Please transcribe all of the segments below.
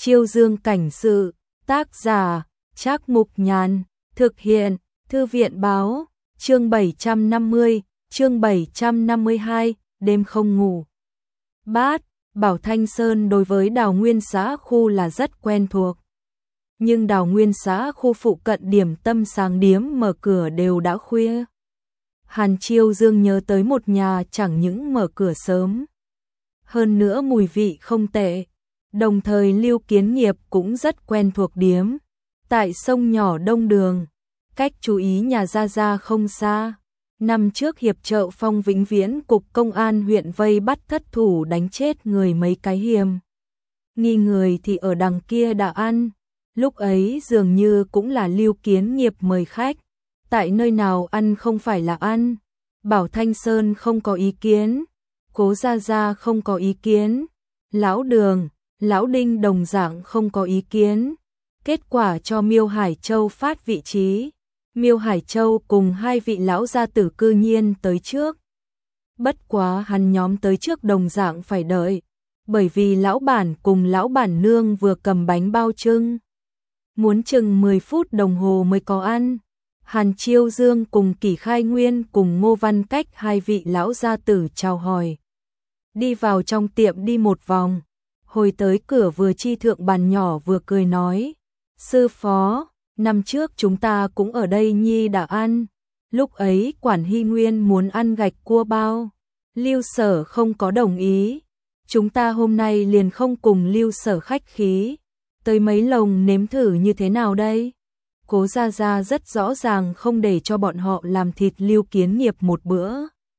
Chiêu Dương cảnh sự, tác giả, Trác Mục Nhàn, thực hiện, Thư viện báo, chương 750, chương 752, đêm không ngủ. Bát, Bảo Thanh Sơn đối với Đào Nguyên xã khu là rất quen thuộc. Nhưng Đào Nguyên xã khu phụ cận điểm tâm sáng điếm mở cửa đều đã khuya. Hàn Chiêu Dương nhớ tới một nhà chẳng những mở cửa sớm, hơn nữa mùi vị không tệ. Đồng thời Lưu Kiến Nghiệp cũng rất quen thuộc điếm, tại sông nhỏ Đông Đường, cách chú ý nhà Gia Gia không xa. Năm trước hiệp trợ Phong Vĩnh Viễn cục công an huyện vây bắt thất thủ đánh chết người mấy cái hiềm nghi người thì ở đằng kia đã ăn. Lúc ấy dường như cũng là Lưu Kiến Nghiệp mời khách, tại nơi nào ăn không phải là ăn. Bảo Thanh Sơn không có ý kiến, Cố Gia Gia không có ý kiến, Lão Đường, Lão Đinh đồng dạng không có ý kiến. Kết quả cho Miêu Hải Châu phát vị trí. Miêu Hải Châu cùng hai vị lão gia tử cư nhiên tới trước. Bất quá hắn nhóm tới trước đồng dạng phải đợi, bởi vì lão bản cùng lão bản nương vừa cầm bánh bao trưng, muốn chừng 10 phút đồng hồ mới có ăn. Hàn Chiêu Dương cùng Kỷ Khai Nguyên cùng Ngô Văn Cách hai vị lão gia tử chào hỏi, đi vào trong tiệm đi một vòng, hồi tới cửa vừa chi thượng bàn nhỏ vừa cười nói: sư phó, năm trước chúng ta cũng ở đây nhi đã ăn, lúc ấy Quản Hy Nguyên muốn ăn gạch cua bao, Lưu Sở không có đồng ý, chúng ta hôm nay liền không cùng Lưu Sở khách khí, tới mấy lồng nếm thử như thế nào đây? Cố Gia Gia rất rõ ràng không để cho bọn họ làm thịt Lưu Kiến Nghiệp một bữa,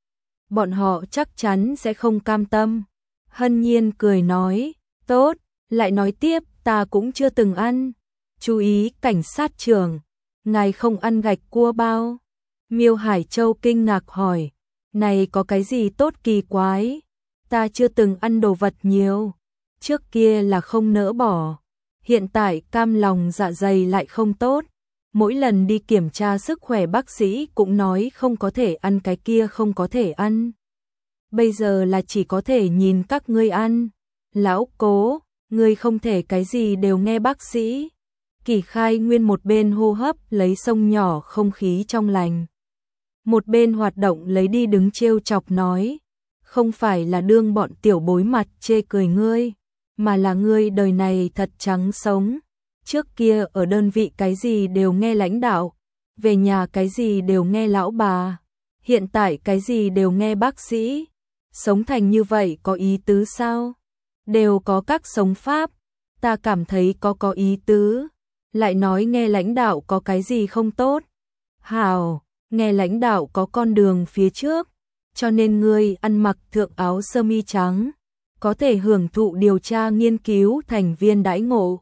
bọn họ chắc chắn sẽ không cam tâm. Hân Nhiên cười nói: tốt, lại nói tiếp, ta cũng chưa từng ăn. Chú ý cảnh sát trưởng, ngài không ăn gạch cua bao? Miêu Hải Châu kinh ngạc hỏi: này có cái gì tốt kỳ quái? Ta chưa từng ăn đồ vật nhiều, trước kia là không nỡ bỏ, hiện tại cam lòng dạ dày lại không tốt. Mỗi lần đi kiểm tra sức khỏe bác sĩ cũng nói không có thể ăn cái kia không có thể ăn. Bây giờ là chỉ có thể nhìn các ngươi ăn. Lão Cố, ngươi không thể cái gì đều nghe bác sĩ. Kỷ Khai Nguyên một bên hô hấp lấy sông nhỏ không khí trong lành, một bên hoạt động lấy đi đứng trêu chọc nói: không phải là đương bọn tiểu bối mặt chê cười ngươi, mà là ngươi đời này thật trắng sống. Trước kia ở đơn vị cái gì đều nghe lãnh đạo, về nhà cái gì đều nghe lão bà, hiện tại cái gì đều nghe bác sĩ. Sống thành như vậy có ý tứ sao? Đều có các sống pháp, ta cảm thấy có ý tứ. Lại nói nghe lãnh đạo có cái gì không tốt? Hào, nghe lãnh đạo có con đường phía trước, cho nên ngươi ăn mặc thượng áo sơ mi trắng, có thể hưởng thụ điều tra nghiên cứu thành viên đãi ngộ.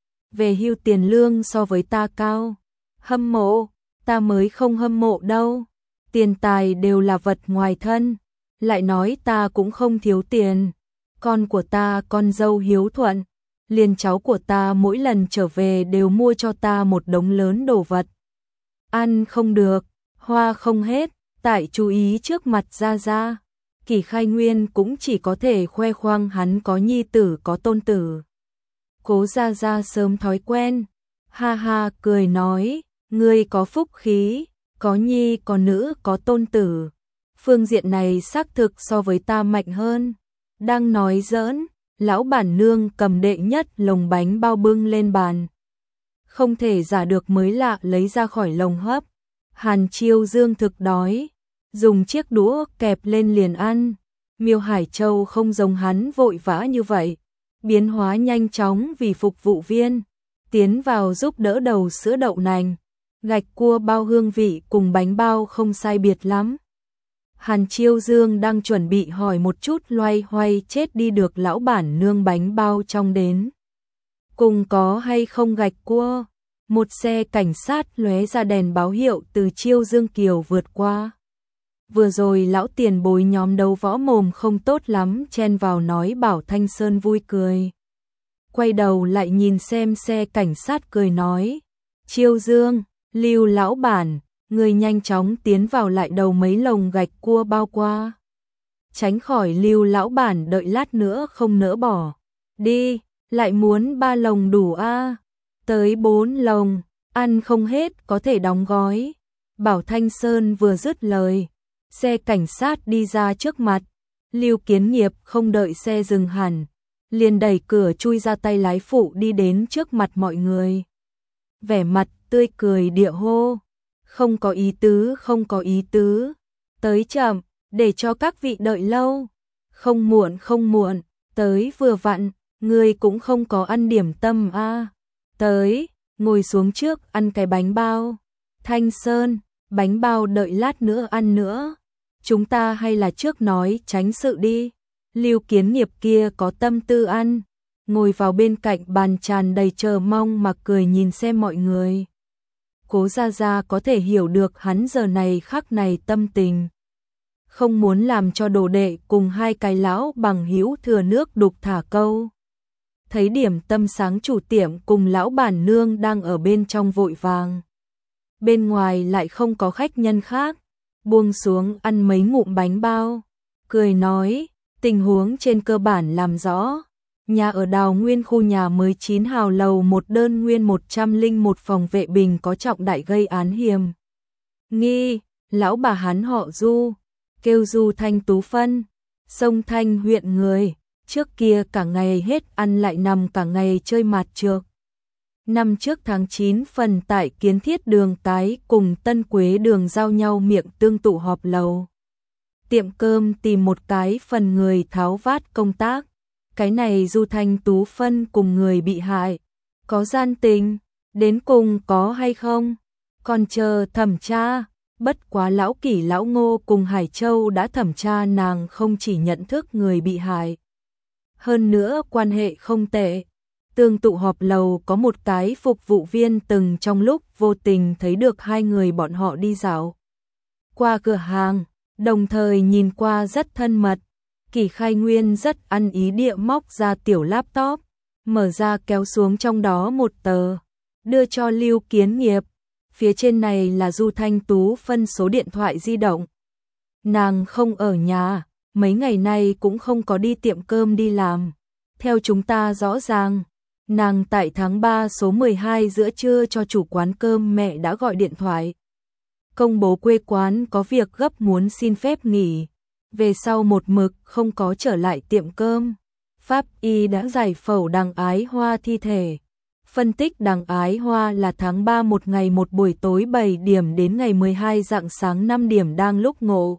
Về hưu tiền lương so với ta cao. Hâm mộ, ta mới không hâm mộ đâu. Tiền tài đều là vật ngoài thân. Lại nói ta cũng không thiếu tiền. Con của ta con dâu hiếu thuận, liền cháu của ta mỗi lần trở về đều mua cho ta một đống lớn đồ vật. Ăn không được, hoa không hết, tại chú ý trước mặt Gia Gia. Kỷ Khai Nguyên cũng chỉ có thể khoe khoang hắn có nhi tử có tôn tử. Cố Gia Gia sớm thói quen, ha ha cười nói: ngươi có phúc khí, có nhi có nữ có tôn tử, phương diện này xác thực so với ta mạnh hơn. Đang nói giỡn, lão bản nương cầm đệ nhất lồng bánh bao bưng lên bàn, không thể giả được mới lạ lấy ra khỏi lồng hấp. Hàn Chiêu Dương thực đói, dùng chiếc đũa kẹp lên liền ăn. Miêu Hải Châu không giống hắn vội vã như vậy, biến hóa nhanh chóng vì phục vụ viên, tiến vào giúp đỡ đầu sữa đậu nành, gạch cua bao hương vị cùng bánh bao không sai biệt lắm. Hàn Chiêu Dương đang chuẩn bị hỏi một chút loay hoay chết đi được lão bản nương bánh bao trong đến cùng có hay không gạch cua. Một xe cảnh sát lóe ra đèn báo hiệu từ Chiêu Dương Kiều vượt qua. Vừa rồi lão tiền bối nhóm đấu võ mồm không tốt lắm chen vào nói Bảo Thanh Sơn vui cười. Quay đầu lại nhìn xem xe cảnh sát cười nói: Chiêu Dương, Lưu lão bản, người nhanh chóng tiến vào lại đầu mấy lồng gạch cua bao qua, tránh khỏi Lưu lão bản đợi lát nữa không nỡ bỏ. Đi, Lại muốn 3 lồng đủ a? Tới 4 lồng, ăn không hết có thể đóng gói. Bảo Thanh Sơn vừa dứt lời, xe cảnh sát đi ra trước mặt. Lưu Kiến Nghiệp không đợi xe dừng hẳn, liền đẩy cửa chui ra, tay lái phụ đi đến trước mặt mọi người. Vẻ mặt tươi cười địa hô, không có ý tứ, không có ý tứ. Tới chậm, để cho các vị đợi lâu. Không muộn, không muộn, tới vừa vặn, người cũng không có ăn điểm tâm a. Tới, ngồi xuống trước ăn cái bánh bao. Thanh Sơn, bánh bao đợi lát nữa ăn nữa. Chúng ta hay là trước nói tránh sự đi. Lưu Kiến Nghiệp kia có tâm tư ăn, ngồi vào bên cạnh bàn tràn đầy chờ mong mà cười nhìn xem mọi người. Cố Gia Gia có thể hiểu được hắn giờ này khắc này tâm tình. Không muốn làm cho đồ đệ cùng hai cái lão bằng hữu thừa nước đục thả câu. Thấy điểm tâm sáng chủ tiệm cùng lão bản nương đang ở bên trong vội vàng. Bên ngoài lại không có khách nhân khác, buông xuống ăn mấy ngụm bánh bao. Cười nói, tình huống trên cơ bản làm rõ. Nhà ở Đào Nguyên khu nhà mới 9 hào lầu một đơn nguyên 101 phòng vệ bình có trọng đại gây án hiểm nghi. Lão bà hắn họ Du, kêu Du Thanh Tú Phân, Sông Thanh huyện người, trước kia cả ngày hết ăn lại nằm cả ngày chơi mạt trược. Năm trước tháng 9 phần tại Kiến Thiết đường cái cùng Tân Quế đường giao nhau miệng tương tụ họp lầu. Tiệm cơm tìm một cái phần người tháo vát công tác. Cái này Du Thanh Tú Phân cùng người bị hại có gian tình, đến cùng có hay không? Còn chờ thẩm tra, bất quá lão Kỷ lão Ngô cùng Hải Châu đã thẩm tra, nàng không chỉ nhận thức người bị hại, hơn nữa quan hệ không tệ. Tương tụ họp lầu có một cái phục vụ viên từng trong lúc vô tình thấy được hai người bọn họ đi dạo qua cửa hàng, đồng thời nhìn qua rất thân mật. Kỷ Khai Nguyên rất ăn ý địa móc ra tiểu laptop, mở ra kéo xuống trong đó một tờ, đưa cho Lưu Kiến Nghiệp. Phía trên này là Du Thanh Tú Phân số điện thoại di động. Nàng không ở nhà, mấy ngày nay cũng không có đi tiệm cơm đi làm. Theo chúng ta rõ ràng, nàng tại tháng 3 số 12 giữa trưa cho chủ quán cơm mẹ đã gọi điện thoại. Công bố quê quán có việc gấp muốn xin phép nghỉ. Về sau một mực không có trở lại tiệm cơm. Pháp y đã giải phẫu Đằng Ái Hoa thi thể. Phân tích Đằng Ái Hoa là tháng 3 một ngày một buổi tối 7 điểm đến ngày 12 rạng sáng 5 điểm đang lúc ngộ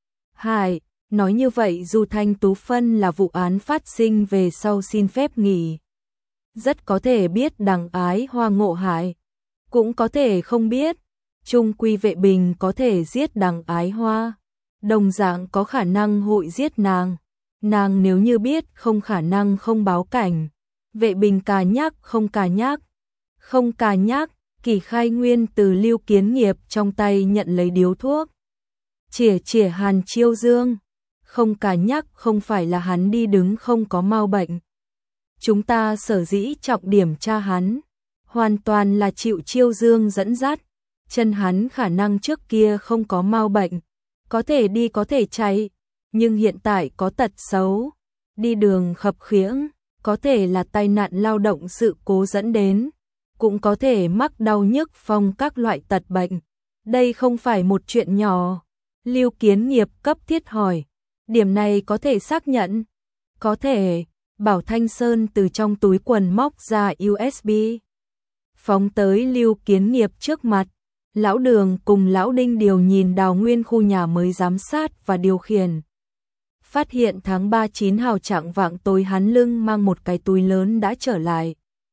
hại. Nói như vậy Du Thanh Tú Phân là vụ án phát sinh về sau xin phép nghỉ. Rất có thể biết Đằng Ái Hoa ngộ hại, cũng có thể không biết. Trung quy vệ bình có thể giết Đằng Ái Hoa, đồng dạng có khả năng hội giết nàng. Nàng nếu như biết không khả năng không báo cảnh. Vệ bình cà nhắc không cà nhắc. Không cà nhắc, Kỷ Khai Nguyên từ Lưu Kiến Nghiệp trong tay nhận lấy điếu thuốc. Chỉa chỉa Hàn Chiêu Dương. Không cà nhắc không phải là hắn đi đứng không có mau bệnh. Chúng ta sở dĩ trọng điểm tra hắn, hoàn toàn là chịu Chiêu Dương dẫn dắt. Chân hắn khả năng trước kia không có mau bệnh, có thể đi có thể chạy, nhưng hiện tại có tật xấu, đi đường khập khiễng, có thể là tai nạn lao động sự cố dẫn đến, cũng có thể mắc đau nhức phong các loại tật bệnh. Đây không phải một chuyện nhỏ. Lưu Kiến Nghiệp cấp thiết hỏi, điểm này có thể xác nhận? Có thể. Bảo Thanh Sơn từ trong túi quần móc ra USB, phóng tới Lưu Kiến Nghiệp trước mặt. Lão Đường cùng Lão Đinh đều nhìn Đào Nguyên khu nhà mới giám sát và điều khiển. Phát hiện tháng 3 9 hào chạng vạng tối hắn lưng mang một cái túi lớn đã trở lại.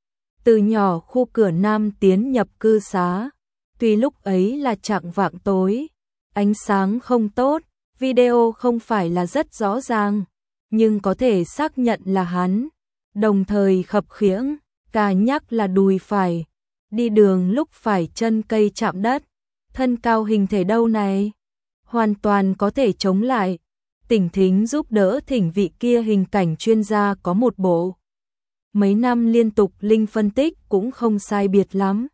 Từ nhỏ khu cửa Nam tiến nhập cư xá. Tuy lúc ấy là chạng vạng tối, ánh sáng không tốt, video không phải là rất rõ ràng, nhưng có thể xác nhận là hắn. Đồng thời khập khiễng, cà nhắc là đùi phải. Đi đường lúc phải chân cây chạm đất, thân cao hình thể đâu này, hoàn toàn có thể chống lại. Tỉnh Thính giúp đỡ thỉnh vị kia hình cảnh chuyên gia có một bộ. Mấy năm liên tục linh phân tích cũng không sai biệt lắm.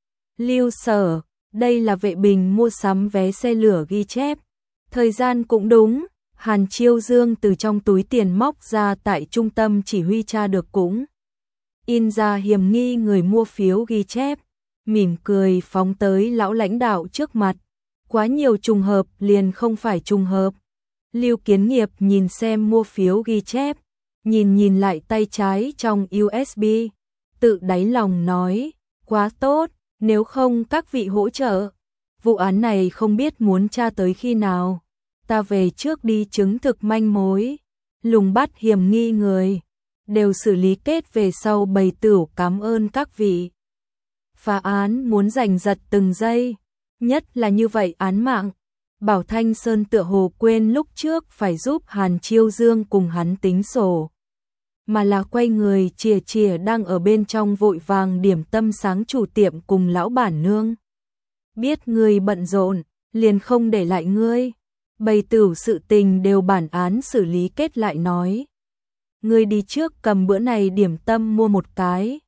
Lưu Sở, đây là vệ bình mua sắm vé xe lửa ghi chép. Thời gian cũng đúng, Hàn Chiêu Dương từ trong túi tiền móc ra tại trung tâm chỉ huy tra được cũng in ra hiểm nghi người mua phiếu ghi chép, mỉm cười phóng tới lão lãnh đạo trước mặt. Quá nhiều trùng hợp liền không phải trùng hợp. Lưu Kiến Nghiệp nhìn xem mua phiếu ghi chép, nhìn lại tay trái trong USB, tự đáy lòng nói, quá tốt, nếu không các vị hỗ trợ. Vụ án này không biết muốn tra tới khi nào. Ta về trước đi chứng thực manh mối, lùng bắt hiểm nghi người, đều xử lý kết về sau bày tửu cảm ơn các vị. Phá án muốn giành giật từng giây, nhất là như vậy án mạng. Bảo Thanh Sơn tựa hồ quên lúc trước phải giúp Hàn Chiêu Dương cùng hắn tính sổ, mà là quay người chìa đang ở bên trong vội vàng điểm tâm sáng chủ tiệm cùng lão bản nương. Biết ngươi bận rộn, liền không để lại ngươi. Bày tửu sự tình đều bản án xử lý kết lại nói. Ngươi đi trước cầm bữa này điểm tâm mua một cái.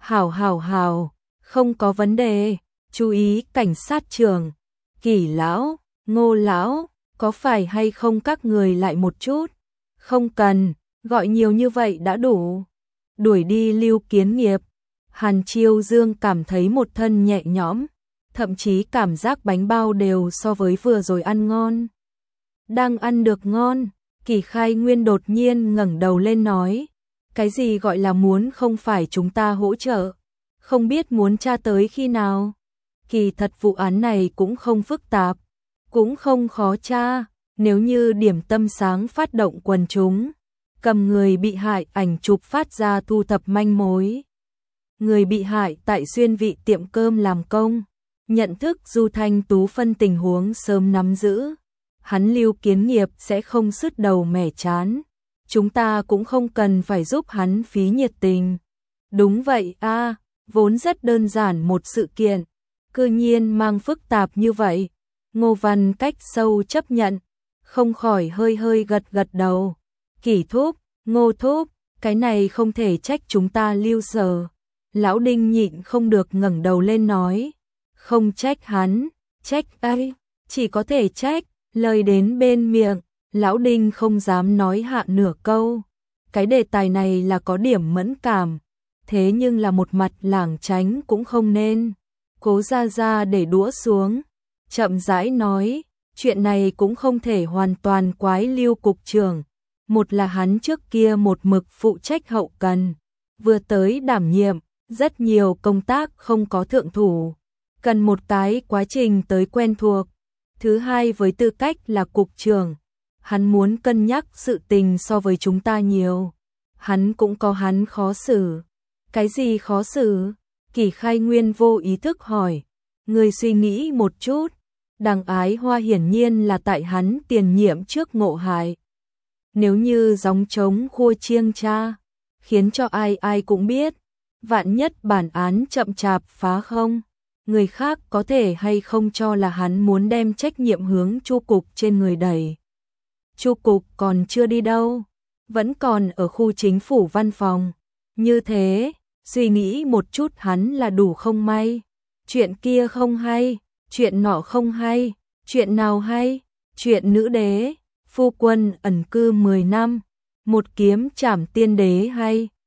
Hảo, không có vấn đề. Chú ý cảnh sát trưởng, Kỷ lão, Ngô lão, có phải hay không các người lại một chút? Không cần, gọi nhiều như vậy đã đủ. Đuổi đi Lưu Kiến Nghiệp, Hàn Chiêu Dương cảm thấy một thân nhẹ nhõm, thậm chí cảm giác bánh bao đều so với vừa rồi ăn ngon. Đang ăn được ngon, Kỷ Khai Nguyên đột nhiên ngẩng đầu lên nói, cái gì gọi là muốn không phải chúng ta hỗ trợ, không biết muốn tra tới khi nào. Kỳ thật vụ án này cũng không phức tạp, cũng không khó tra, nếu như điểm tâm sáng phát động quần chúng, cầm người bị hại ảnh chụp phát ra thu thập manh mối. Người bị hại tại xuyên vị tiệm cơm làm công, nhận thức Du Thanh Tú phân tình huống sớm nắm giữ, hắn Lưu Kiến Nghiệp sẽ không sứt đầu mẻ chán. Chúng ta cũng không cần phải giúp hắn phí nhiệt tình. Đúng vậy a, vốn rất đơn giản một sự kiện, cư nhiên mang phức tạp như vậy. Ngô Văn Cách sâu chấp nhận, không khỏi hơi gật đầu. Kỷ thúc, Ngô thúc, cái này không thể trách chúng ta Lưu Sở. Lão Đinh nhịn không được ngẩng đầu lên nói, không trách hắn, trách ai, chỉ có thể trách. Lời đến bên miệng, Lão Đinh không dám nói hạ nửa câu. Cái đề tài này là có điểm mẫn cảm, thế nhưng là một mặt lảng tránh cũng không nên. Cố ra để đũa xuống, chậm rãi nói, chuyện này cũng không thể hoàn toàn quái Lưu cục trưởng. Một là hắn trước kia một mực phụ trách hậu cần, vừa tới đảm nhiệm, rất nhiều công tác không có thượng thủ, cần một cái quá trình tới quen thuộc. Thứ hai, với tư cách là cục trưởng, hắn muốn cân nhắc sự tình so với chúng ta nhiều. Hắn cũng có hắn khó xử. Cái gì khó xử? Kỷ Khai Nguyên vô ý thức hỏi. Người suy nghĩ một chút. Đằng Ái Hoa hiển nhiên là tại hắn tiền nhiệm trước ngộ hại. Nếu như gióng trống khua chiêng cha, khiến cho ai cũng biết, vạn nhất bản án chậm chạp phá không, người khác có thể hay không cho là hắn muốn đem trách nhiệm hướng Chu cục trên người đẩy. Chu cục còn chưa đi đâu, vẫn còn ở khu chính phủ văn phòng. Như thế, suy nghĩ một chút hắn là đủ không may. Chuyện kia không hay, chuyện nọ không hay, chuyện nào hay? Chuyện nữ đế, phu quân ẩn cư 10 năm, một kiếm trảm tiên đế hay?